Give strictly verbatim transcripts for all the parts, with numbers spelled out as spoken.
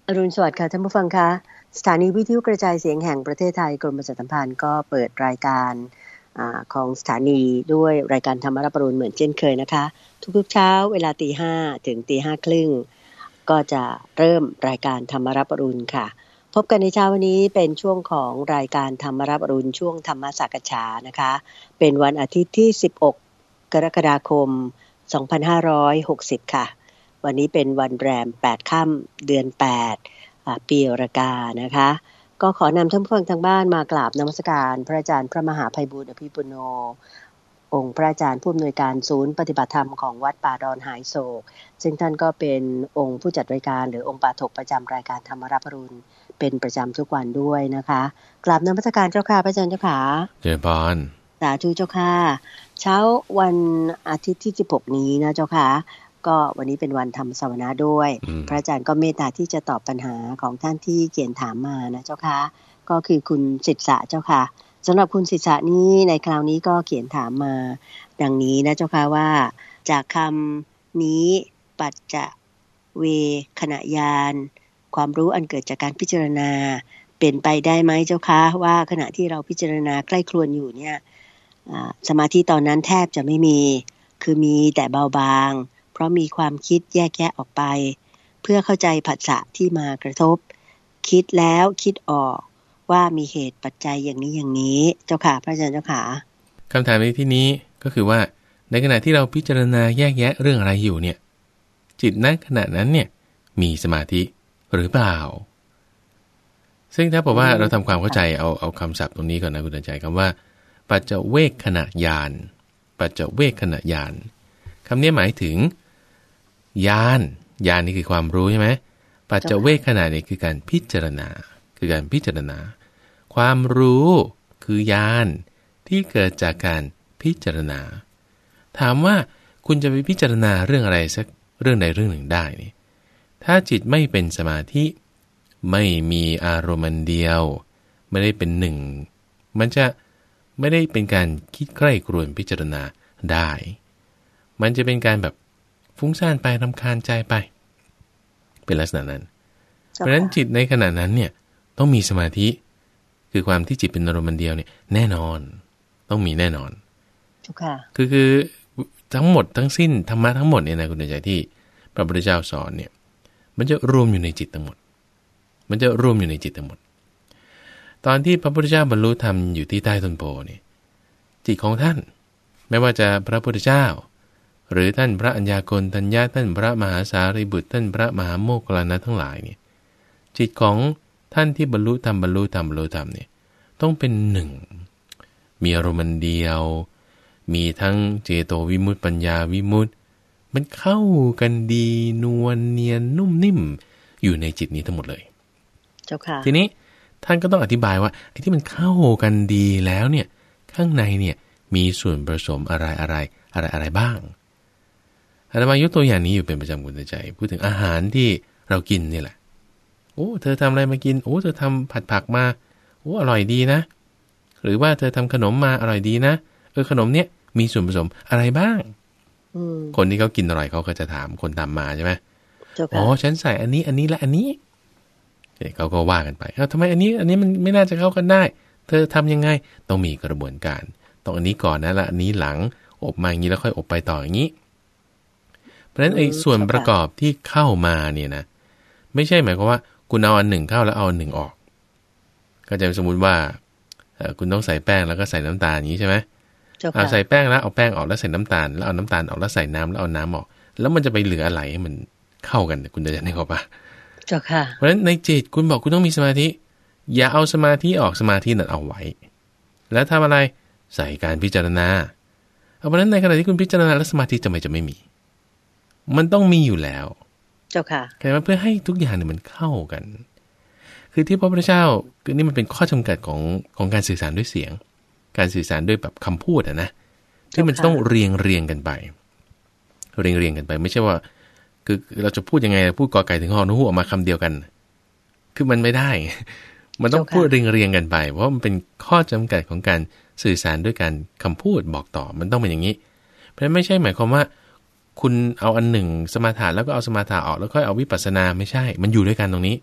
อรุณสวัสดิ์ค่ะท่านผู้ฟังคะสถานีวิทยุกระจายเสียงแห่งประเทศไทยกรมประชาสัมพันธ์ก็เปิดรายการของสถานีด้วยรายการธรรมรับอรุณเหมือนเช่นเคยนะคะทุกๆเช้าเวลาตีห้าถึงตีห้าครึ่งก็จะเริ่มรายการธรรมรับอรุณค่ะพบกันในเช้าวันนี้เป็นช่วงของรายการธรรมรับอรุณช่วงธรรมสักฉานะคะเป็นวันอาทิตย์ที่สิบหกกรกฎาคมสองพันห้าร้อยหกสิบค่ะวันนี้เป็นวันแรมแปดค่ำเดือนแปดปีรากานะคะก็ขอนำท่านผู้ฟังทางบ้านมากราบนมัสการพระอาจารย์พระมหาไพบูลย์อภิปุโนองค์พระอาจารย์ผู้อำนวยการศูนย์ปฏิบัติธรรมของวัดป่าดอนหายโศกซึ่งท่านก็เป็นองค์ผู้จัดรายการหรือองค์ปาฐกประจำรายการธรรมรับอรุณเป็นประจำทุกวันด้วยนะคะกราบนมัสการเจ้าค่ะพระอาจารย์เจ้าค่ะเจริญพรสาธุเจ้าค่ะเช้าวันอาทิตย์ที่สิบหกนี้นะเจ้าค่ะก็วันนี้เป็นวันธรรมสวนาด้วยพระอาจารย์ก็เมตตาที่จะตอบปัญหาของท่านที่เขียนถามมานะเจ้าค่ะก็คือคุณศิษย์สะเจ้าค่ะสำหรับคุณศิษย์สะนี้ในคราวนี้ก็เขียนถามมาดังนี้นะเจ้าค่ะว่าจากคำนี้ปัจจะเวขณะญาณความรู้อันเกิดจากการพิจารณาเป็นไปได้ไหมเจ้าค่ะว่าขณะที่เราพิจารณาใกล้ครวญอยู่เนี่ยสมาธิตอนนั้นแทบจะไม่มีคือมีแต่เบาบางเพราะมีความคิดแยกแยะออกไปเพื่อเข้าใจผัสสะที่มากระทบคิดแล้วคิดออกว่ามีเหตุปัจจัยอย่างนี้อย่างนี้เจ้าค่ะพระอาจารย์เจ้าค่ะคำถามในที่นี้ก็คือว่าในขณะที่เราพิจารณาแยกแยะเรื่องอะไรอยู่เนี่ยจิตณขณะนั้นเนี่ยมีสมาธิหรือเปล่าซึ่งถ้าบอกว่าเราทำความเข้าใจเอาเอาคำศัพท์ตรงนี้ก่อนนะคุณใจคำว่าปัจจเวกขณะญาณปัจจเวกขณะญาณคำนี้หมายถึงญาณญาณนี่คือความรู้ใช่ไหมปัจจเวกขณะนี่คือการพิจารณาคือการพิจารณาความรู้คือญาณที่เกิดจากการพิจารณาถามว่าคุณจะไปพิจารณาเรื่องอะไรสักเรื่องใดเรื่องหนึ่งได้นี่ถ้าจิตไม่เป็นสมาธิไม่มีอารมณ์เดียวไม่ได้เป็นหนึ่งมันจะไม่ได้เป็นการคิดใกล้กรวนพิจารณาได้มันจะเป็นการแบบฟุ้งซ่านไปรำคาญใจไปเป็นลักษณะนั้นเพราะฉะนั้นจิตในขณะนั้นเนี่ยต้องมีสมาธิคือความที่จิตเป็นอารมณ์เดียวเนี่ยแน่นอนต้องมีแน่นอนคือคือทั้งหมดทั้งสิ้นธรรมะทั้งหมดเนี่ยนะคุณใจที่พระพุทธเจ้าสอนเนี่ยมันจะรวมอยู่ในจิตทั้งหมดมันจะรวมอยู่ในจิตทั้งหมดตอนที่พระพุทธเจ้าบรรลุธรรมอยู่ที่ใต้ต้นโพเนี่ยจิตของท่านไม่ว่าจะพระพุทธเจ้าหรือท่านพระอัญญาโกณทัญญาท่านพระมหาสารีบุตรท่านพระมหาโมคคัลลานะทั้งหลายเนี่ยจิตของท่านที่บรรลุธรรมบรรลุธรรมบรรลุธรรมเนี่ยต้องเป็นหนึ่งมีอารมณ์เดียวมีทั้งเจโตวิมุตติปัญญาวิมุตติมันเข้ากันดีนวลเนียนนุ่มนิ่มอยู่ในจิตนี้ทั้งหมดเลยเจ้าค่ะทีนี้ท่านก็ต้องอธิบายว่าไอ้ที่มันเข้ากันดีแล้วเนี่ยข้างในเนี่ยมีส่วนผสมอะไรอะไรอะไรอะไรบ้างอาตมายกตัวอย่างนี้อยู่เป็นประจำคุณใจพูดถึงอาหารที่เรากินนี่แหละโอ้เธอทำอะไรมากินโอ้เธอทำผัดผักมาโอ้อร่อยดีนะหรือว่าเธอทำขนมมาอร่อยดีนะเออขนมเนี้ยมีส่วนผสมอะไรบ้างคนที่เขากินอร่อยเขาก็จะถามคนทำมาใช่ไหมอ๋อฉันใส่อันนี้อันนี้และอันนี้เขาก็ว่ากันไปเอ้าทำไมอันนี้อันนี้มันไม่น่าจะเข้ากันได้เธอทำยังไงต้องมีกระบวนการต้องอันนี้ก่อนนะแล้วอันนี้หลังอบมาอย่างนี้แล้วค่อยอบไปต่ออย่างนี้เพราะฉะนั้นไอ้ส่วนประกอบที่เข้ามาเนี่ยนะไม่ใช่หมายความว่าคุณเอาอันหนึ่งเข้าแล้วเอาอันหนึ่งออกก็จะสมมุติว่าคุณต้องใส่แป้งแล้วก็ใส่น้ำตาลอย่างนี้ใช่ไหมเอาใส่แป้งแล้วเอาแป้งออกแล้วใส่น้ำตาลแล้วเอาน้ำตาลออกแล้วใส่น้ำแล้วเอาน้ำออกแล้วมันจะไปเหลืออะไรให้มันเข้ากันคุณจะนึกออกปะเจ้าค่ะเพราะฉะนั้นในจิตคุณบอกคุณต้องมีสมาธิอย่าเอาสมาธิออกสมาธินั่นเอาไว้แล้วทำอะไรใส่การพิจารณาเอาเพราะฉะนั้นในขณะที่คุณพิจารณาแล้วสมาธิจะไม่จะไม่มีมันต้องมีอยู่แล้วเจ้าค่ะแค่ว่าเพื่อให้ทุกอย่างเนี่ยมันเข้ากันคือที่พระพุทธเจ้าคือนี่มันเป็นข้อจำกัดของของการสื่อสารด้วยเสียงการสื่อสารด้วยแบบคำพูดอะนะที่มันต้องเรียงเรียงกันไปเรียงเรียงกันไปไม่ใช่ว่าคือเราจะพูดยังไงพูดกอไก่ถึงฮอนฮูกออกมาคำเดียวกันคือมันไม่ได้มันต้องพูดเรียงเรียงกันไปเพราะมันเป็นข้อจำกัดของการสื่อสารด้วยการคำพูดบอกต่อมันต้องเป็นอย่างนี้เพราะไม่ใช่หมายความว่าคุณเอาอันหนึ่งสมาถะแล้วก็เอาสมาถะออกแล้วค่อยเอาวิปัสสนาไม่ใช่มันอยู่ด้วยกันตรงนี้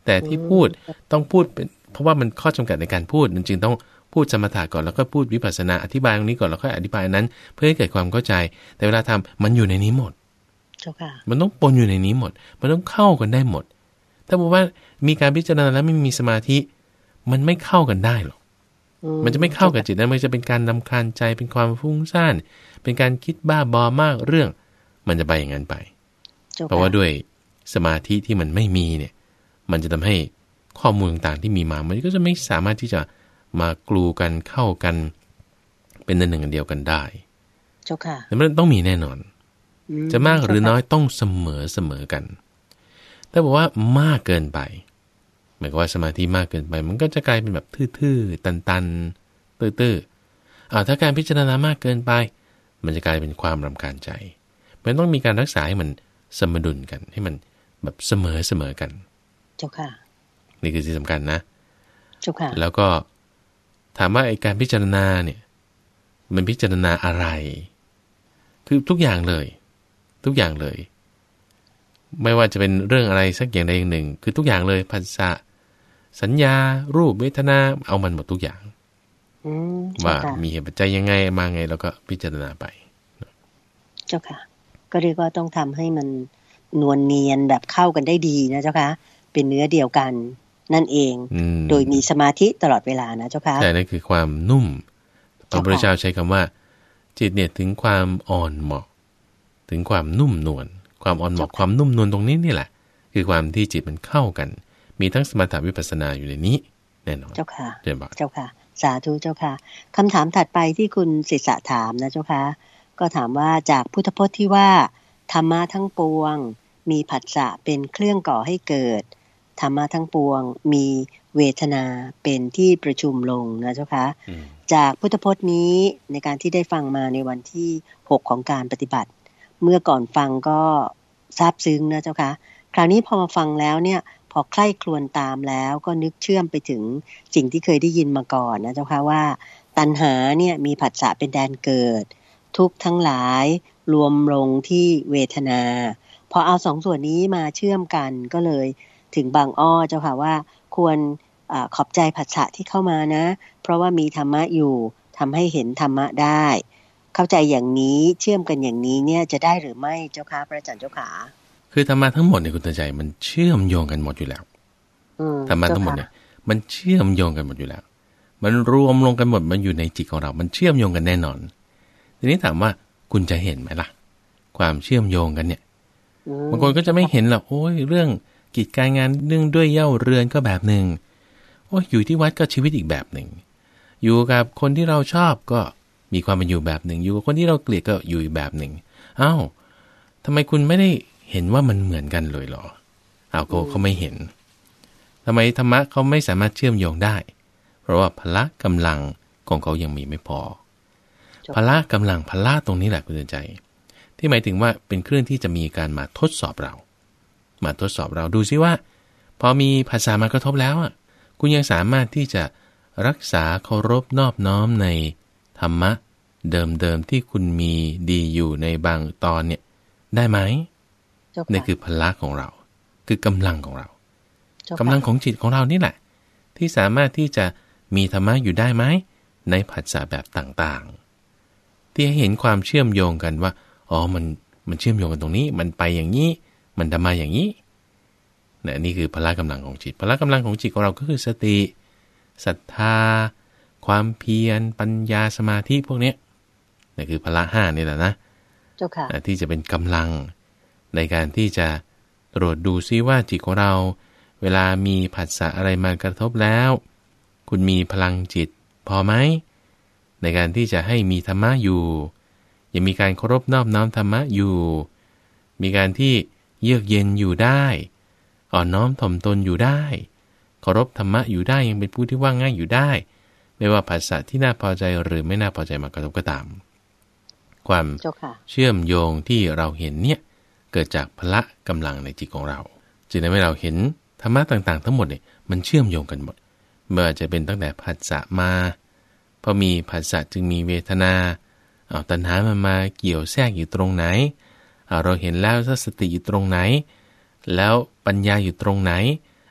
แต่ที่พูดต้องพูดเป็นเพราะว่ามันข้อจำกัดในการพูดมันจึงต้องพูดสมถะก่อนแล้วก็พูดวิปัสสนาอธิบายตรงนี้ก่อนแล้วค่อยอธิบายนั้นเพื่อให้เกิดความเข้าใจแต่เวลาทำมันอยู่ในนี้หมดมันต้องปนอยู่ในนี้หมดมันต้องเข้ากันได้หมดถ้าบอกว่ามีการพิจารณาแล้วไม่มีสมาธิมันไม่เข้ากันได้หรอกมันจะไม่เข้ากับจิตนั้นมันจะเป็นการรำคาญใจเป็นความฟุ้งซ่านเป็นการคิดบ้าบอมากเรื่องมันจะไปอย่างนั้นไปเพราะว่าด้วยสมาธิที่มันไม่มีเนี่ยมันจะทำให้ข้อมูลต่างๆที่มีมามันก็จะไม่สามารถที่จะมากลูกันเข้ากันเป็นหนึ่งอันเดียวกันได้เจ้าค่ะแต่มันต้องมีแน่นอนจะมากหรือน้อยต้องเสมอเสมอกันถ้าบอกว่ามากเกินไปหมายความว่าสมาธิมากเกินไปมันก็จะกลายเป็นแบบทื่อๆตันๆตื้อๆอ่าถ้าการพิจารณามากเกินไปมันจะกลายเป็นความรำคาญใจมันต้องมีการรักษาให้มันสมดุลกันให้มันแบบเสมอเสมอกันเจ้าค่ะนี่คือสิ่งสำคัญนะเจ้าค่ะแล้วก็ถามว่าไอ้การพิจารณาเนี่ยมันพิจารณาอะไรคือทุกอย่างเลยทุกอย่างเลยไม่ว่าจะเป็นเรื่องอะไรสักอย่างใดอย่างหนึ่งคือทุกอย่างเลยภาษาสัญญารูปเวทนาเอามันหมดทุกอย่างว่ามีเหตุปัจจัยยังไงมาไงแล้วก็พิจารณาไปเจ้าค่ะก็เรียกว่าต้องทำให้มันนวลเนียนแบบเข้ากันได้ดีนะเจ้าค่ะเป็นเนื้อเดียวกันนั่นเองโดยมีสมาธิตลอดเวลานะเจ้าค่ะใช่นั่นคือความนุ่มพระพุทธเจ้าใช้คำว่าจิตเนี่ยถึงความอ่อนเหมาะถึงความนุ่มนวลความอ่อนเหมาะความนุ่มนวลตรงนี้นี่แหละคือความที่จิตมันเข้ากันมีทั้งสมถะวิปัสสนาอยู่ในนี้แน่นอนเจ้าค่ะเจ้าค่ะเจ้าค่ะสาธุเจ้าค่ะคำถามถัดไปที่คุณศิษะถามนะเจ้าค่ะก็ถามว่าจากพุทธพจน์ที่ว่าธรรมะทั้งปวงมีผัสสะเป็นเครื่องก่อให้เกิดธรรมะทั้งปวงมีเวทนาเป็นที่ประชุมลงนะเจ้าค่ะจากพุทธพจน์นี้ในการที่ได้ฟังมาในวันที่หกของการปฏิบัติเมื่อก่อนฟังก็ซาบซึ้งนะเจ้าค่ะคราวนี้พอมาฟังแล้วเนี่ยพอใคร่ครวญตามแล้วก็นึกเชื่อมไปถึงสิ่งที่เคยได้ยินมาก่อนนะเจ้าค่ะว่าตัณหาเนี่ยมีผัสสะเป็นแดนเกิดทุกข์ทั้งหลายรวมลงที่เวทนาพอเอาสองส่วนนี้มาเชื่อมกันก็เลยถึงบางอ้อเจ้าค่ะว่าควรอขอบใจผัสสะที่เข้ามานะเพราะว่ามีธรรมะอยู่ทำให้เห็นธรรมะได้เข้าใจอย่างนี้เชื่อมกันอย่างนี้เนี่ยจะได้หรือไม่เจ้าค่ะพระอาจารย์เจ้าค่ะคือธรรมะทั้งหมดในคุณตาใจมันเชื่อมโยงกันหมดอยู่แล้วธรรมะทั้งหมดเนี่ยมันเชื่อมโยงกันหมดอยู่แล้วมันรวมลงกันหมดมันอยู่ในจิตของเรามันเชื่อมโยงกันแน่นอนทีนี้ถามว่าคุณจะเห็นไหมล่ะความเชื่อมโยงกันเนี่ยบางคนก็จะไม่เห็นหรอกโอ้ยเรื่องกิจการงานเรื่องด้วยเย่าเรือนก็แบบนึงโอ้ยอยู่ที่วัดก็ชีวิตอีกแบบนึงอยู่กับคนที่เราชอบก็มีความเป็นอยู่แบบนึงอยู่กับคนที่เราเกลียดก็อยู่อีกแบบนึงอ้าวทำไมคุณไม่ได้เห็นว่ามันเหมือนกันเลยเหรออ้าวเขาเขาไม่เห็นทำไมธรรมะเขาไม่สามารถเชื่อมโยงได้เพราะว่าพละกำลังของเขายังมีไม่พอพละกำลังพละตรงนี้แหละคุณใจที่หมายถึงว่าเป็นเครื่องที่จะมีการมาทดสอบเรามาทดสอบเราดูซิว่าพอมีภาษามากระทบแล้วอ่ะคุณยังสามารถที่จะรักษาเคารพนอบน้อมในธรรมะเดิมๆที่คุณมีดีอยู่ในบางตอนเนี่ยได้ไหมนี่คือพละของเราคือกำลังของเรากำลังของจิตของเรานี่แหละที่สามารถที่จะมีธรรมะอยู่ได้ไหมในผัสสะแบบต่างๆที่ให้เห็นความเชื่อมโยงกันว่าอ๋อมันมันเชื่อมโยงกันตรงนี้มันไปอย่างนี้มันทำมาอย่างนี้เนี่ยนี่คือพละกำลังของจิตพละกำลังของจิตของเราก็คือสติศรัทธาความเพียรปัญญาสมาธิพวกนี้นี่คือพละห้านี่แหละนะเจ้าค่ะที่จะเป็นกำลังในการที่จะตรวจดูซิว่าจิตของเราเวลามีผัสสะอะไรมากระทบแล้วคุณมีพลังจิตพอไหมในการที่จะให้มีธรรมะอยู่ยังมีการเคารพนอบน้อมธรรมะอยู่มีการที่เยือกเย็นอยู่ได้อ่อนน้อมถ่อมตนอยู่ได้เคารพธรรมะอยู่ได้ยังเป็นผู้ที่ว่าง่ายอยู่ได้ไม่ว่าผัสสะที่น่าพอใจหรือไม่น่าพอใจมากระทบก็ตามความเชื่อมโยงที่เราเห็นเนี่ยเกิดจากพละกำลังในจิตของเราจึงทำให้เราเห็นธรรมะต่างๆทั้งหมดเนี่ยมันเชื่อมโยงกันหมดเมื่อจะเป็นตั้งแต่ผัสสะมาพอมีผัสสะจึงมีเวทนาเอาตัณหามันมาเกี่ยวแทรกอยู่ตรงไหนเอาเราเห็นแล้วสติอยู่ตรงไหนแล้วปัญญาอยู่ตรงไหน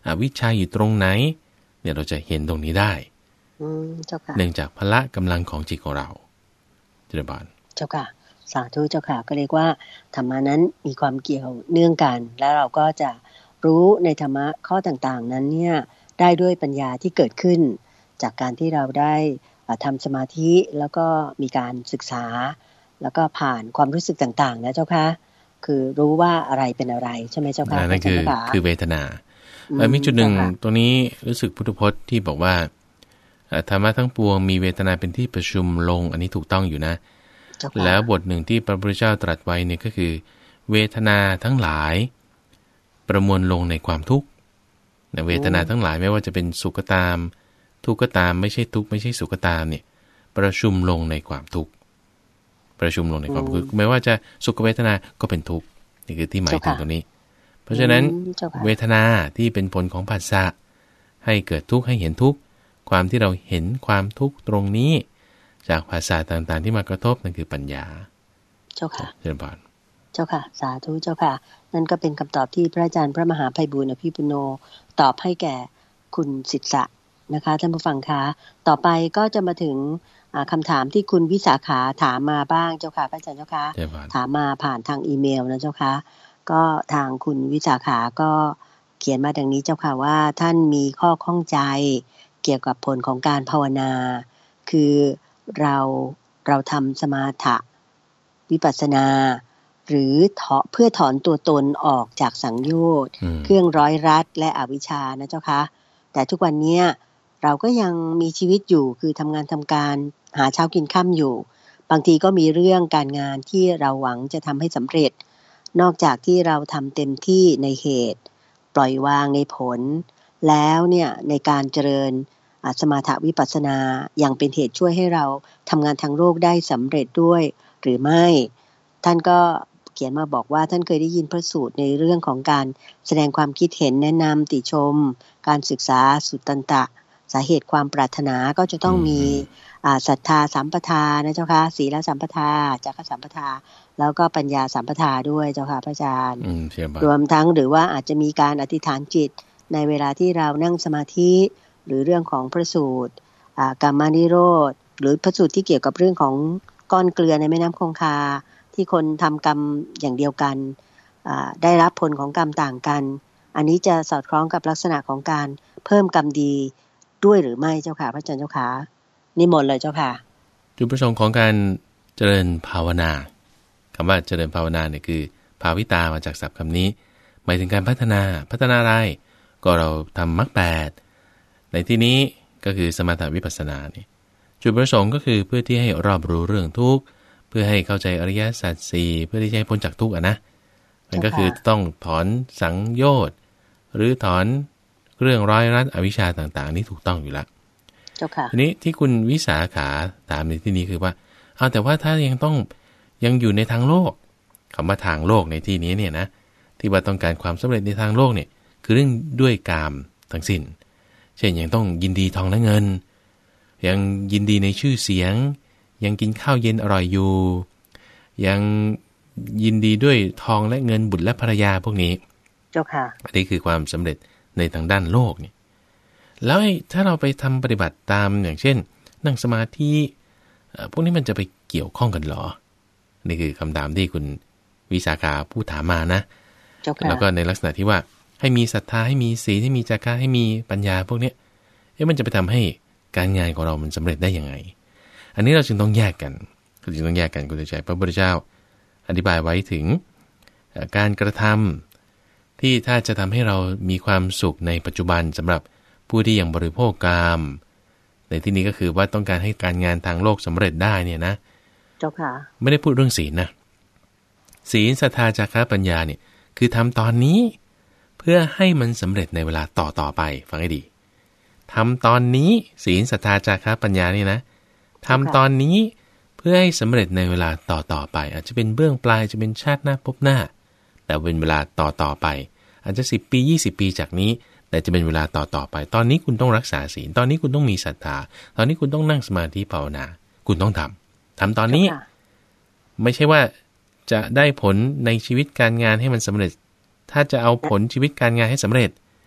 อวิชชาอยู่ตรงไหนเนี่ยเราจะเห็นตรงนี้ได้เนื่องจากพละกำลังของจิตของเราเจริญพรเจ้าค่ะสาธุเจ้าค่ะก็เรียกว่าธรรมะนั้นมีความเกี่ยวเนื่องกันแล้วเราก็จะรู้ในธรรมะข้อต่างๆนั้นเนี่ยได้ด้วยปัญญาที่เกิดขึ้นจากการที่เราได้ทำสมาธิแล้วก็มีการศึกษาแล้วก็ผ่านความรู้สึกต่างๆนะเจ้าค่ะคือรู้ว่าอะไรเป็นอะไรใช่ไหมเจ้าค่ะนั่นคือคือเวทนามีจุดหนึ่งตรงนี้รู้สึกพุทธพจน์ที่บอกว่าธรรมะทั้งปวงมีเวทนาเป็นที่ประชุมลงอันนี้ถูกต้องอยู่นะแล้วบทหนึ่งที่พระพุทธเจ้าตรัสไว้เนี่ยก็คือเวทนาทั้งหลายประมวลลงในความทุกข์เวทนาทั้งหลายไม่ว่าจะเป็นสุขก็ตามทุกข์ก็ตามไม่ใช่ทุกข์ไม่ใช่สุขก็ตามเนี่ยประชุมลงในความทุกข์ประชุมลงในความทุกข์ไม่ว่าจะสุขเวทนาก็เป็นทุกข์นี่คือที่หมายถึงตรงนี้เพราะฉะนั้นเวทนาที่เป็นผลของผัสสะให้เกิดทุกข์ให้เห็นทุกข์ความที่เราเห็นความทุกข์ตรงนี้จากภาษาต่างๆที่มากระทบนั่นคือปัญญาเจ้าค่ะเจริญพรเจ้าค่ะสาธุเจ้าค่ะนั่นก็เป็นคำตอบที่พระอาจารย์พระมหาไพบูลย์อภิปุโนตอบให้แก่คุณศิษย์นะคะท่านผู้ฟังคะต่อไปก็จะมาถึงคำถามที่คุณวิสาขาถามมาบ้างเจ้าค่ะพระอาจารย์เจ้าค่ะถามมาผ่านทางอีเมลนะเจ้าค่ะก็ทางคุณวิสาขาก็เขียนมาดังนี้เจ้าค่ะว่าท่านมีข้อข้องใจเกี่ยวกับผลของการภาวนาคือเราเราทำสมาธิวิปัสสนาหรือเพื่อถอนตัวตนออกจากสังโยชน์เครื่องร้อยรัดและอวิชชานะเจ้าค่ะแต่ทุกวันนี้เราก็ยังมีชีวิตอยู่คือทำงานทำการหาเช้ากินค่ำอยู่บางทีก็มีเรื่องการงานที่เราหวังจะทำให้สำเร็จนอกจากที่เราทำเต็มที่ในเหตุปล่อยวางในผลแล้วเนี่ยในการเจริญสมาธิวิปัสสนายังเป็นเหตุช่วยให้เราทำงานทางโลกได้สำเร็จด้วยหรือไม่ท่านก็เขียนมาบอกว่าท่านเคยได้ยินพระสูตรในเรื่องของการแสดงความคิดเห็นแนะนำติชมการศึกษาสุตตันตะสาเหตุความปรารถนาก็จะต้องมีศรัทธาสัมปทานะเจ้าค่ะศีลสัมปทาจาคะสัมปทาแล้วก็ปัญญาสัมปทาด้วยเจ้าค่ะพระอาจารย์รวมทั้งหรือว่าอาจจะมีการอธิษฐานจิตในเวลาที่เรานั่งสมาธิหรือเรื่องของพระสูตรกามนิโรธหรือพระสูตรที่เกี่ยวกับเรื่องของก้อนเกลือในแม่น้ำคงคาที่คนทำกรรมอย่างเดียวกันได้รับผลของกรรมต่างกันอันนี้จะสอดคล้องกับลักษณะของการเพิ่มกรรมดีด้วยหรือไม่เจ้าค่ะพระอาจารย์เจ้าค่ะนิมนต์เลยเจ้าค่ะจุดประสงค์ของการเจริญภาวนาคำว่าเจริญภาวนาเนี่ยคือภาวิตามาจากศัพท์คำนี้หมายถึงการพัฒนาพัฒนาอะไรก็เราทำมรรคแปดในที่นี้ก็คือสมถะวิปัสสนาเนี่ยจุดประสงค์ก็คือเพื่อที่ให้รอบรู้เรื่องทุกข์เพื่อให้เข้าใจอริยสัจสี่เพื่อที่จะให้พ้นจากทุกข์อ่ะนะมันก็คือต้องถอนสังโยชน์หรือถอนเรื่องร้อยรัดอวิชชาต่างๆนี่ถูกต้องอยู่แล้วทีนี้ที่คุณวิสาขาถามในที่นี้คือว่าเอาแต่ว่าถ้ายังต้องยังอยู่ในทางโลกคำว่าทางโลกในที่นี้เนี่ยนะที่ว่าต้องการความสำเร็จในทางโลกเนี่ยคือเรื่องด้วยกามทั้งสิ้นเช่นยังต้องยินดีทองและเงินยังยินดีในชื่อเสียงยังกินข้าวเย็นอร่อยอยู่ยังยินดีด้วยทองและเงินบุตรและภรรยาพวกนี้เจ้าค่ะอันนี้คือความสำเร็จในทางด้านโลกนี่แล้วถ้าเราไปทำปฏิบัติตามอย่างเช่นนั่งสมาธิพวกนี้มันจะไปเกี่ยวข้องกันหรอนี่คือคำถามที่คุณวิสาขาผู้ถามมานะแล้วก็ในลักษณะที่ว่าให้มีศรัทธาให้มีศีลให้มีจาคะให้มีปัญญาพวกนี้เอ๊ะมันจะไปทำให้การงานของเรามันสำเร็จได้ยังไงอันนี้เราจึงต้องแยกกันจึงต้องแยกกันคุณใจพระพุทธเจ้าอธิบายไว้ถึงการกระทำที่ถ้าจะทำให้เรามีความสุขในปัจจุบันสำหรับผู้ที่ยังบริโภคกามในที่นี้ก็คือว่าต้องการให้การงานทางโลกสำเร็จได้เนี่ยนะเจ้าค่ะไม่ได้พูดเรื่องศีลนะศีลศรัทธาจาคะปัญญาเนี่ยคือทำตอนนี้เพื่อให้มันสำเร็จในเวลาต่อต่อไปฟังให้ดีทำตอนนี้ศีลศรัทธาจาคะปัญญานี่นะทำตอนนี้เพื่อให้สำเร็จในเวลาต่อต่อไปอาจจะเป็นเบื้องปลายจะเป็นชาติหน้าพบหน้าแต่เป็นเวลาต่อต่อไปอาจจะสิบปียี่สิบปีจากนี้แต่จะเป็นเวลาต่อต่อไปตอนนี้คุณต้องรักษาศีลตอนนี้คุณต้องมีศรัทธาตอนนี้คุณต้องนั่งสมาธิภาวนาคุณต้องทำทำตอนนี้ไม่ใช่ว่าจะได้ผลในชีวิตการงานให้มันสำเร็จถ้าจะเอาผลชีวิตการงานให้สำเร็จ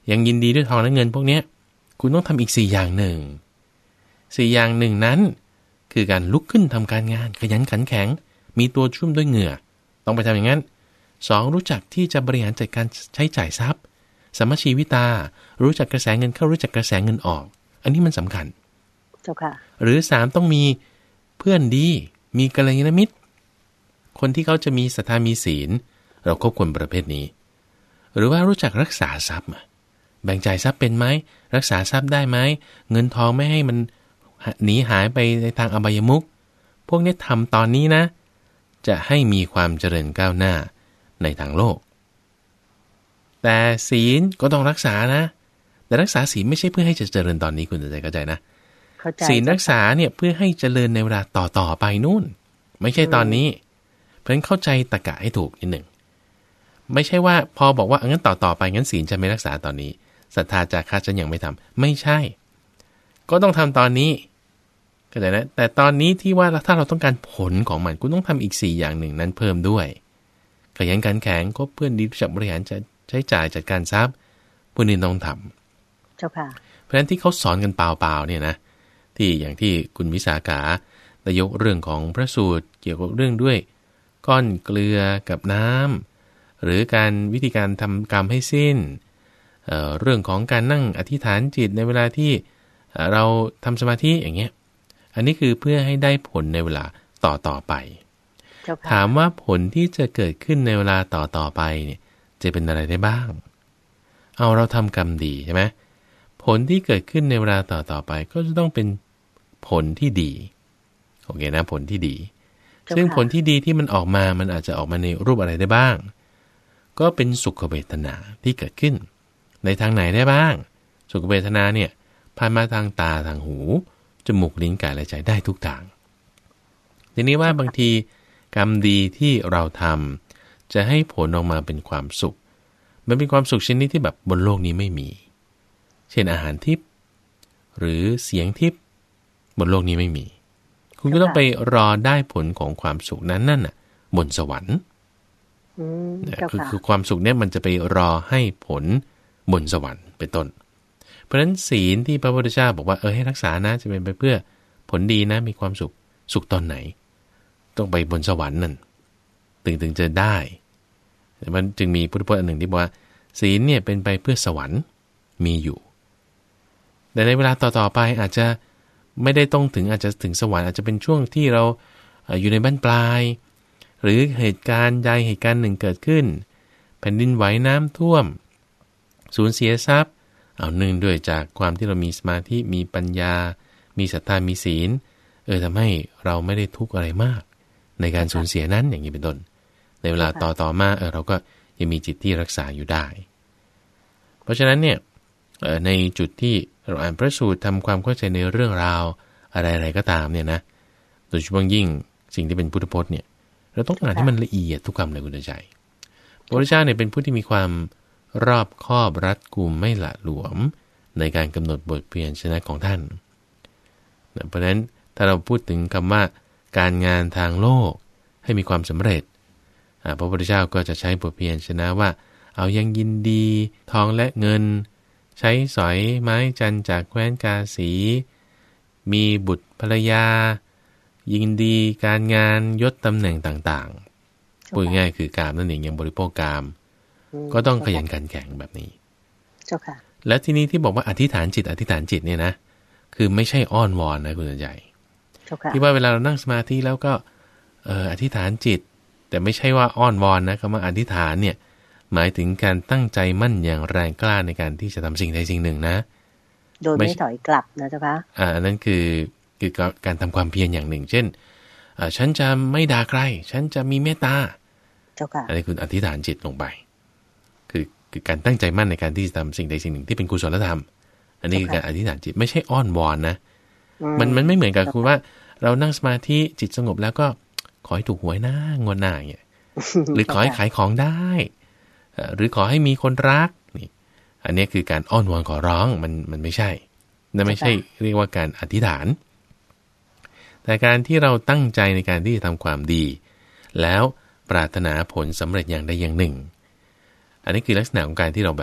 ยังยินดีด้วยทองและเงินพวกเนี้ยคุณต้องทำอีกสี่อย่างหนึ่งสี่อย่างหนึ่งนั้นคือการลุกขึ้นทำการงานขยันขันแข็งมีตัวชุ่มด้วยเหงื่อต้องไปทำอย่างนั้นสองรู้จักที่จะบริหารจัดการใช้จ่ายทรัพย์สัมมชีวิตารู้จักกระแสเงินเข้ารู้จักกระแสเงินออกอันนี้มันสำคัญเจ้าค่ะหรือสามต้องมีเพื่อนดีมีกัลยาณมิตรคนที่เขาจะมีศรัทธามีศีลเราคบคนประเภทนี้หรือว่ารู้จักรักษาทรัพย์แบ่งจ่ายทรัพย์เป็นไหมรักษาทรัพย์ได้ไหมเงินทองไม่ให้มันหนีหายไปในทางอบายมุขพวกนี้ทำตอนนี้นะจะให้มีความเจริญก้าวหน้าในทางโลกแต่ศีลก็ต้องรักษานะแต่รักษาศีลไม่ใช่เพื่อให้จะเจริญตอนนี้คุณจะเข้าใจนะศีลรักษาเนี่ยเพื่อให้เจริญในเวลาต่อๆไปนู่นไม่ใช่ตอนนี้เพราะฉะนั้นเข้าใจตรรกะให้ถูกนิดหนึ่งไม่ใช่ว่าพอบอกว่างั้นต่อๆไปงั้นศีลจะไม่รักษาตอนนี้ศรัทธาจาคะฉันยังไม่ทำไม่ใช่ก็ต้องทำตอนนี้ก็ได้นะแต่ตอนนี้ที่ว่าถ้าเราต้องการผลของมันคุณต้องทำอีกสี่อย่างหนึ่งนั้นเพิ่มด้วยขยันขันแข็งคบเพื่อนดีรู้จักบริหารจะใช้จ่ายจัดการทรัพย์พวกนี้ต้องทำเจ้าค่ะเพราะฉะนั้นที่เขาสอนกันเปล่าๆเนี่ยนะที่อย่างที่คุณวิสาขาได้ยกเรื่องของพระสูตรเกี่ยวกับเรื่องด้วยก้อนเกลือกับน้ำหรือการวิธีการทำกรรมให้สิ้น เอ่อ เรื่องของการนั่งอธิษฐานจิตในเวลาที่เราทำสมาธิอย่างเงี้ยอันนี้คือเพื่อให้ได้ผลในเวลาต่อต่อไปถามว่าผลที่จะเกิดขึ้นในเวลาต่อต่อไปเนี่ยจะเป็นอะไรได้บ้างเอาเราทำกรรมดีใช่ไหมผลที่เกิดขึ้นในเวลาต่อต่อไปก็จะต้องเป็นผลที่ดีโอเคนะผลที่ดีซึ่งผลที่ดีที่มันออกมามันอาจจะออกมาในรูปอะไรได้บ้างก็เป็นสุขเวทนาที่เกิดขึ้นในทางไหนได้บ้างสุขเวทนาเนี่ยผ่านมาทางตาทางหูจมูกลิ้นกายและใจได้ทุกทางทีนี้ว่าบางทีกรรมดีที่เราทำจะให้ผลออกมาเป็นความสุขมันเป็นความสุขชนิดที่แบบบนโลกนี้ไม่มีเช่นอาหารทิพย์หรือเสียงทิพย์บนโลกนี้ไม่มีคุณก็ต้องไปรอได้ผลของความสุขนั้นนั่นน่ะบนสวรรค์คือคือความสุขเนี่ยมันจะไปรอให้ผลบนสวรรค์เป็นต้นเพราะฉะนั้นศีลที่พระพุทธเจ้าบอกว่าเออให้รักษานะจะเป็นไปเพื่อผลดีนะมีความสุขสุขตอนไหนต้องไปบนสวรรค์นั่นถึงถึงจะได้มันจึงมีพุทธพจน์อันหนึ่งที่บอกว่าศีลเนี่ยเป็นไปเพื่อสวรรค์มีอยู่แต่ในเวลาต่อๆไปอาจจะไม่ได้ต้องถึงอาจจะถึงสวรรค์อาจจะเป็นช่วงที่เราอยู่ในบั้นปลายหรือเหตุการณ์ใดเหตุการณ์หนึ่งเกิดขึ้นแผ่นดินไหวน้ำท่วมสูญเสียทรัพย์เอาหนึ่งด้วยจากความที่เรามีสมาธิมีปัญญามีศรัทธามีศีลเออทำให้เราไม่ได้ทุกข์อะไรมากในการสูญเสียนั้นอย่างนี้เป็นต้นในเวลาต่อต่อมาเออเราก็ยังมีจิตที่รักษาอยู่ได้เพราะฉะนั้นเนี่ยในจุดที่เราอ่านพระสูตรทำความเข้าใจในเรื่องราวอะไรๆก็ตามเนี่ยนะโดยเฉพาะยิ่งสิ่งที่เป็นพุทธพจน์เนี่ยเราต้องอ่านให้มันละเอียดทุกคำเลยคุณใจพระพุทธเจ้าเนี่ยเป็นผู้ที่มีความรอบคอบรัดกุมไม่หละหลวมในการกำหนดบทเพียรชนะของท่านเพราะฉะนั้นถ้าเราพูดถึงคำว่าการงานทางโลกให้มีความสำเร็จพระพุทธเจ้าก็จะใช้บทเพียรชนะว่าเอายังยินดีทองและเงินใช้สอยไม้จันจากแคว้นกาสีมีบุตรภรรยายินดีการงานยศตำแหน่งต่างๆพูดง่ายคือกามนั่นเองยังบริโภคกามก็ต้องขยันขันแข็งแบบนี้เจ้าค่ะและทีนี้ที่บอกว่าอธิษฐานจิตอธิษฐานจิตเนี่ยนะคือไม่ใช่อ้อนวอนนะคุณใหญ่ที่ว่าเวลาเรานั่งสมาธิแล้วก็เอ่ออธิษฐานจิตแต่ไม่ใช่ว่าอ้อนวอนนะคำว่าอธิษฐานเนี่ยหมายถึงการตั้งใจมั่นอย่างแรงกล้าในการที่จะทำสิ่งใดสิ่งหนึ่งนะโดยไม่ถอยกลับนะเจ้าค่ะอ่าอันนั้นคือคือการทำความเพียรอย่างหนึ่งเช่นอ่าฉันจะไม่ด่าใครฉันจะมีเมตตาเจ้าค่ะอันนี้คืออธิษฐานจิตลงไปคือคือการตั้งใจมั่นในการที่จะทำสิ่งใดสิ่งหนึ่งที่เป็นกุศลธรรมอันนี้คือการอธิษฐานจิตไม่ใช่อ้อนวอนนะมันมันไม่เหมือนกับคือว่าเรานั่งสมาธิจิตสงบแล้วก็ขอให้ถูกหวยนะงวดหน้าอย่างเงี้ยหรือขอให้ขายของได้หรือขอให้มีคนรักนี่อันนี้คือการอ้อนวอนขอร้องมันมันไม่ใช่นั่นไม่ใช่เรียกว่าการอธิษฐานแต่การที่เราตั้งใจในการที่จะทำความดีแล้วปรารถนาผลสำเร็จอย่างใดอย่างหนึ่งอันนี้คือลักษณะของการที่เราแบบ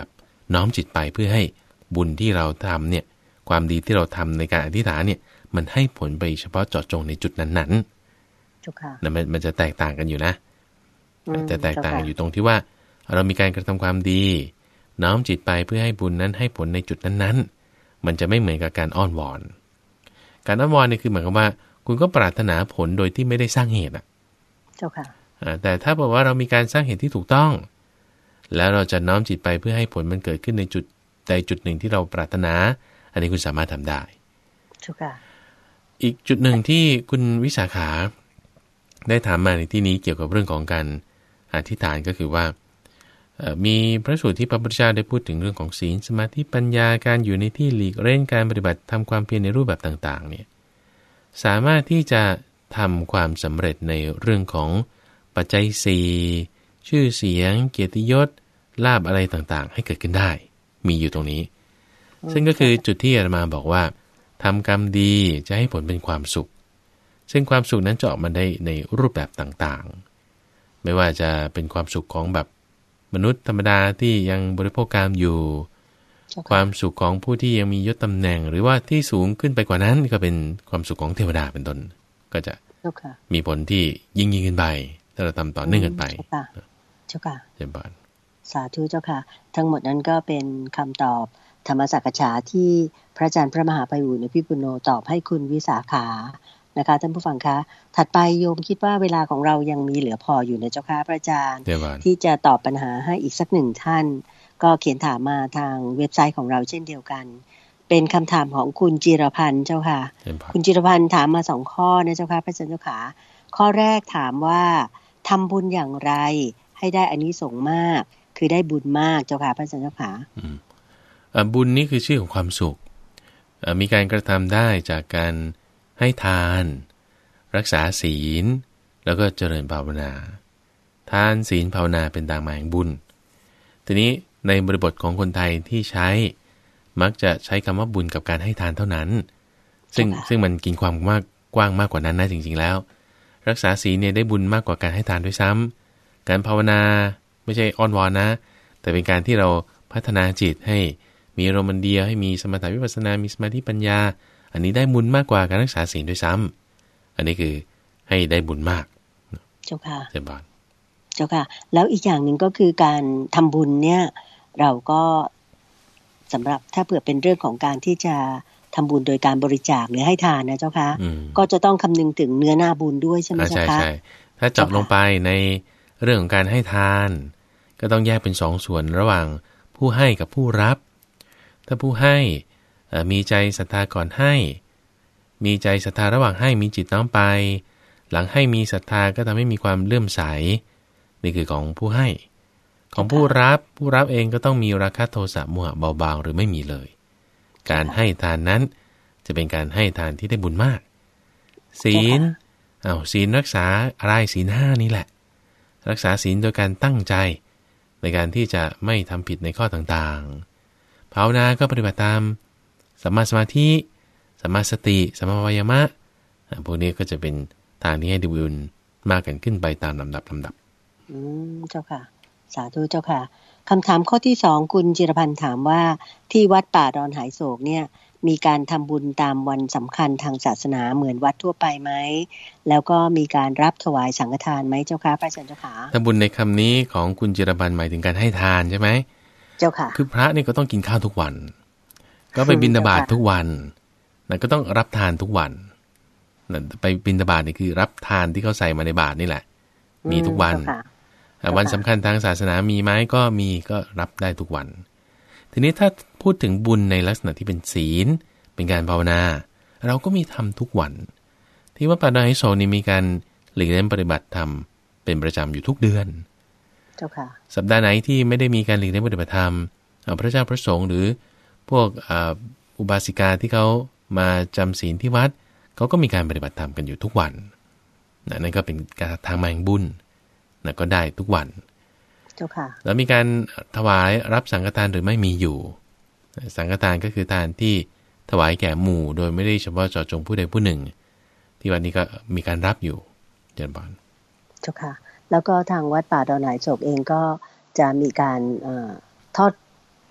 น้อมจิตไปเพื่อให้บุญที่เราทำเนี่ยความดีที่เราทำในการอธิษฐานเนี่ยมันให้ผลไปเฉพาะเจาะจงในจุดนั้นๆจุค่ะมันมันจะแตกต่างกันอยู่นะแต่แตกต่างกันอยู่ตรงที่ว่าเรามีการกระทำความดีน้อมจิตไปเพื่อให้บุญนั้นให้ผลในจุดนั้นๆมันจะไม่เหมือนกับการอ้อนวอนการอ้อนวอนนี่คือหมายความว่าคุณก็ปรารถนาผลโดยที่ไม่ได้สร้างเหตุอ่ะเจ้าค่ะแต่ถ้าบอกว่าเรามีการสร้างเหตุที่ถูกต้องแล้วเราจะน้อมจิตไปเพื่อให้ผลมันเกิดขึ้นในจุดใดจุดหนึ่งที่เราปรารถนาอันนี้คุณสามารถทำได้เจ้าค่ะอีกจุดหนึ่งที่คุณวิสาขาได้ถามมาในที่นี้เกี่ยวกับเรื่องของการอธิษฐานก็คือว่ามีพระสูตรที่พระพุทธเจ้าได้พูดถึงเรื่องของศีลสมาธิปัญญาการอยู่ในที่หลีกเล่นการปฏิบัติทำความเพียรในรูปแบบต่างๆเนี่ยสามารถที่จะทำความสำเร็จในเรื่องของปัจจัยสี่ชื่อเสียงเกียรติยศลาภอะไรต่างๆให้เกิดขึ้นได้มีอยู่ตรงนี้ซึ่งก็คือจุดที่อาตมาบอกว่าทำกรรมดีจะให้ผลเป็นความสุขซึ่งความสุขนั้นจะออกมาได้ในรูปแบบต่างๆไม่ว่าจะเป็นความสุขของแบบมนุษย์ธรรมดาที่ยังบริโภคกามอยู่ความสุขของผู้ที่ยังมียศตำแหน่งหรือว่าที่สูงขึ้นไปกว่านั้นก็เป็นความสุขของเทวดาเป็นต้นก็จะมีผลที่ยิ่งยิ่งขึ้นไปถ้าเราทำต่อเนื่องกันไปเจ้าค่ะเจ้าค่ะสาธุเจ้าค่ะทั้งหมดนั้นก็เป็นคำตอบธรรมสักฉาที่พระอาจารย์พระมหาไพบูลย์อภิปุโนตอบให้คุณวิสาขานะคะท่านผู้ฟังคะถัดไปโยมคิดว่าเวลาของเรายังมีเหลือพออยู่นะเจ้าค่ะพระอาจารย์ที่จะตอบปัญหาให้อีกสักหนึ่งท่านก็เขียนถามมาทางเว็บไซต์ของเราเช่นเดียวกันเป็นคำถามของคุณจิรพันธ์เจ้าค่ะคุณจิรพันธ์ถามมาสองข้อนะเจ้าค่ะพระอาจารย์เจ้าค่ะข้อแรกถามว่าทำบุญอย่างไรให้ได้อานิสงส์มากคือได้บุญมากเจ้าค่ะพระอาจารย์เจ้าค่ะบุญนี่คือชื่อของความสุขมีการกระทำได้จากการให้ทานรักษาศีลแล้วก็เจริญภาวนาทานศีลภาวนาเป็นทางมาแห่งบุญทีนี้ในบริบทของคนไทยที่ใช้มักจะใช้คำว่าบุญกับการให้ทานเท่านั้นซึ่งซึ่งมันกินความมากกว้างมากกว่านั้นนะจริงๆแล้วรักษาศีลเนี่ยได้บุญมากกว่าการให้ทานด้วยซ้ำการภาวนาไม่ใช่อ้อนวอนนะแต่เป็นการที่เราพัฒนาจิตให้มีอารมณ์เดียวให้มีสมถะวิปัสสนามีสมาธิปัญญาอันนี้ได้บุญมากกว่าการรักษาศีลด้วยซ้ำอันนี้คือให้ได้บุญมากเจ้าค่ะเจ้าบ้านเจ้าค่ะแล้วอีกอย่างหนึ่งก็คือการทำบุญเนี่ยเราก็สำหรับถ้าเผื่อเป็นเรื่องของการที่จะทำบุญโดยการบริจาคหรือให้ทานนะเจ้าค่ะก็จะต้องคำนึงถึงเนื้อหน้าบุญด้วยใช่ไหมเจ้าค่ะใช่ถ้าเจาะลงไปในเรื่องของการให้ทานก็ต้องแยกเป็นสองส่วนระหว่างผู้ให้กับผู้รับถ้าผู้ให้มีใจศรัทธาก่อนให้มีใจศรัทธาระหว่างให้มีจิตน้อมไปหลังให้มีศรัทธาก็ทำให้มีความเลื่อมใสนี่คือของผู้ให้ของผู้รับผู้รับเองก็ต้องมีราคะโทสะโมหะเบาบางหรือไม่มีเลยการให้ทานนั้นจะเป็นการให้ทานที่ได้บุญมากศีลอ้าวศีลรักษาอะไรศีลห้านี่แหละรักษาศีลโดยการตั้งใจในการที่จะไม่ทำผิดในข้อต่างๆภาวนาก็ปฏิบัติตามสัมมาสมาธิสัมมาสติสัมมาวายามะพวกนี้ก็จะเป็นทางที่ให้ได้บุญมากกันขึ้นไปตามลำดับลำดับอืมเจ้าค่ะสาธุเจ้าค่ะคำถามข้อที่สองคุณจิรพันธ์ถามว่าที่วัดป่าดอนหายโศกเนี่ยมีการทำบุญตามวันสำคัญทางศาสนาเหมือนวัดทั่วไปไหมแล้วก็มีการรับถวายสังฆทานไหมเจ้าค่ะพระอาจารย์เจ้าค่ะทำบุญในคำนี้ของคุณจิรพันธ์หมายถึงการให้ทานใช่ไหมเจ้าค่ะคือพระนี่ก็ต้องกินข้าวทุกวันก็ไปบิณฑบาตทุกวันนั่นก็ต้องรับทานทุกวันนั่นไปบิณฑบาตนี่คือรับทานที่เขาใส่มาในบาตรนี่แหละมีทุกวันวันสำคัญทางศาสนามีไหมก็มีก็รับได้ทุกวันทีนี้ถ้าพูดถึงบุญในลักษณะที่เป็นศีลเป็นการภาวนาเราก็มีทำทุกวันที่วัดป่าดอนหายโศกนี่มีการหลีกเล่นปฏิบัติธรรมเป็นประจำอยู่ทุกเดือนเจ้าค่ะสัปดาห์ไหนที่ไม่ได้มีการหลีกเล่นปฏิบัติธรรมพระเจ้าพระสงฆ์หรือพวกอุบาสิกาที่เขามาจำศีลที่วัดเขาก็มีการปฏิบัติธรรมกันอยู่ทุกวันนั่นก็เป็นการทางมาแห่งบุญนะก็ได้ทุกวันเจ้าค่ะแล้วมีการถวายรับสังฆทานหรือไม่มีอยู่สังฆทานก็คือทานที่ถวายแก่หมู่โดยไม่ได้เฉพาะเจาะจงผู้ใดผู้หนึ่งที่วันนี้ก็มีการรับอยู่เจริญพรเจ้าค่ะแล้วก็ทางวัดป่าดอนหายโศกเองก็จะมีการเอ่อทอด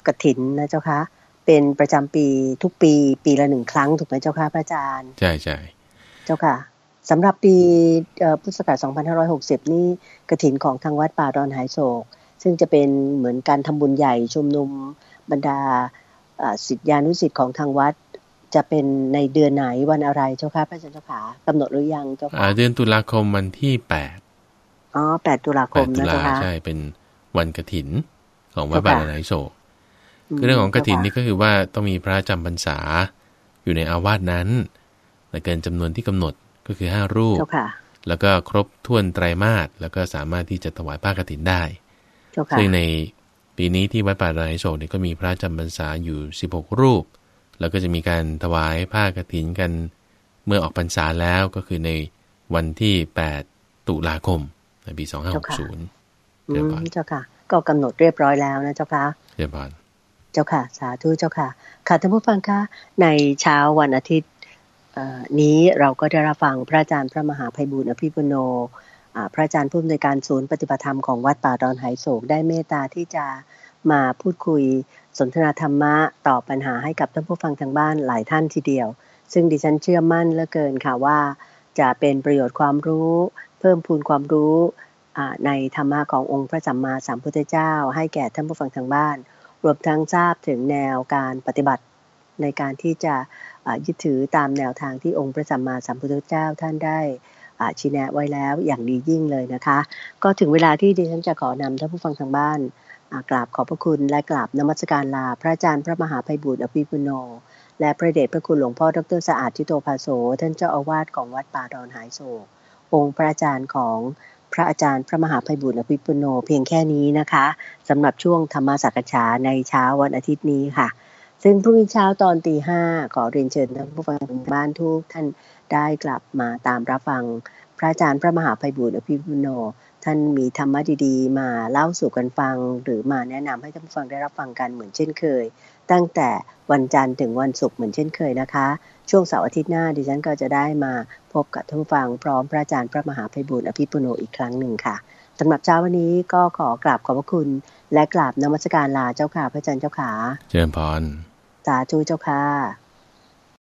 กฐินนะเจ้าคะเป็นประจำปีทุกปีปีละหนึ่งครั้งถูกไหมเจ้าคะพระอาจารย์ใช่ใช่เจ้าค่ะสำหรับปีพุทธศักราชสองพันห้าร้อยหกสิบนี่กฐินของทางวัดป่าดอนหายโศกซึ่งจะเป็นเหมือนการทำบุญใหญ่ชุมนุมบรรดาศิษยานุศิษย์ของทางวัดจะเป็นในเดือนไหนวันอะไรเจ้าค่ะพระอาจารย์เจ้าค่ะกำหนดหรือยังเจ้าค่ะเดือนตุลาคมวันที่แปดอ๋อแปดตุลาคมนะเจ้าค่ะใช่เป็นวันกฐินของวัดป่าดอนหายโศกคือเรื่องของกฐินนี่ก็คือว่าต้องมีพระจำพรรษาอยู่ในอาวาสนั้นและเกินจำนวนที่กำหนดก็คือห้ารูปแล้วก็ครบถ้วนไตรมาสแล้วก็สามารถที่จะถวายผ้ากฐินได้ซึ่งในปีนี้ที่วัดป่าดอนหายโศกเนี่ยก็มีพระจำพรรษาอยู่สิบหกรูปแล้วก็จะมีการถวายผ้ากฐินกันเมื่อออกพรรษาแล้วก็คือในวันที่แปดตุลาคมในปีสองพันห้าร้อยหกสิบเจ้าค่ะเจ้าค่ะก็กำหนดเรียบร้อยแล้วนะเจ้าค่ะเรียบร้อยเจ้าค่ะสาธุเจ้าค่ะค่ะท่านผู้ฟังคะในเช้าวันอาทิตย์นี้เราก็ได้รับฟังพระอาจารย์พระมหาไพบูลย์อภิปุโนพระอาจารย์ผู้อำนวยการศูนย์ปฏิบัติธรรมของวัดป่าดอนหายโศกได้เมตตาที่จะมาพูดคุยสนทนาธรรมะตอบปัญหาให้กับท่านผู้ฟังทางบ้านหลายท่านทีเดียวซึ่งดิฉันเชื่อมั่นเหลือเกินค่ะว่าจะเป็นประโยชน์ความรู้เพิ่มพูนความรู้ในธรรมะขององค์พระสัมมาสัมพุทธเจ้าให้แก่ท่านผู้ฟังทางบ้านรวมทั้งทราบถึงแนวการปฏิบัติในการที่จะยึดถือตามแนวทางที่องค์พระสัมมาสัมพุทธเจ้าท่านได้ชี้แนะไว้แล้วอย่างดียิ่งเลยนะคะก็ถึงเวลาที่ดิฉันจะขอนำท่านผู้ฟังทางบ้านกราบขอบพระคุณและกราบนมัสการลาพระอาจารย์พระมหาไพบูลย์อภิปุโนและพระเดชพระคุณหลวงพ่อดร.สะอาดทิโตภาโสท่านเจ้าอาวาสของวัดป่าดอนหายโศกองค์พระอาจารย์ของพระอาจารย์พระมหาไพบูลย์อภิปุโนเพียงแค่นี้นะคะสำหรับช่วงธรรมสักฉาในเช้าวันอาทิตย์นี้ค่ะซึ่งพรุ่งนี้เช้าตอนตีห้าขอเรียนเชิญท่านผู้ฟังทางบ้านทุกท่านได้กลับมาตามรับฟังพระอาจารย์พระมหาไพบูลย์อภิปุโนท่านมีธรรมะดีๆมาเล่าสู่กันฟังหรือมาแนะนำให้ท่านผู้ฟังได้รับฟังกันเหมือนเช่นเคยตั้งแต่วันจันทร์ถึงวันศุกร์เหมือนเช่นเคยนะคะช่วงเสาร์อาทิตย์หน้าดิฉันก็จะได้มาพบกับท่านผู้ฟังพร้อมพระอาจารย์พระมหาไพบูลย์อภิปุโนอีกครั้งหนึ่งค่ะสำหรับเช้าวันนี้ก็ขอกราบขอบพระคุณและกราบนมัสการลาเจ้าค่ะพระอาจารย์เจ้าค่ะเจริญพรสาธุเจ้าค่ะ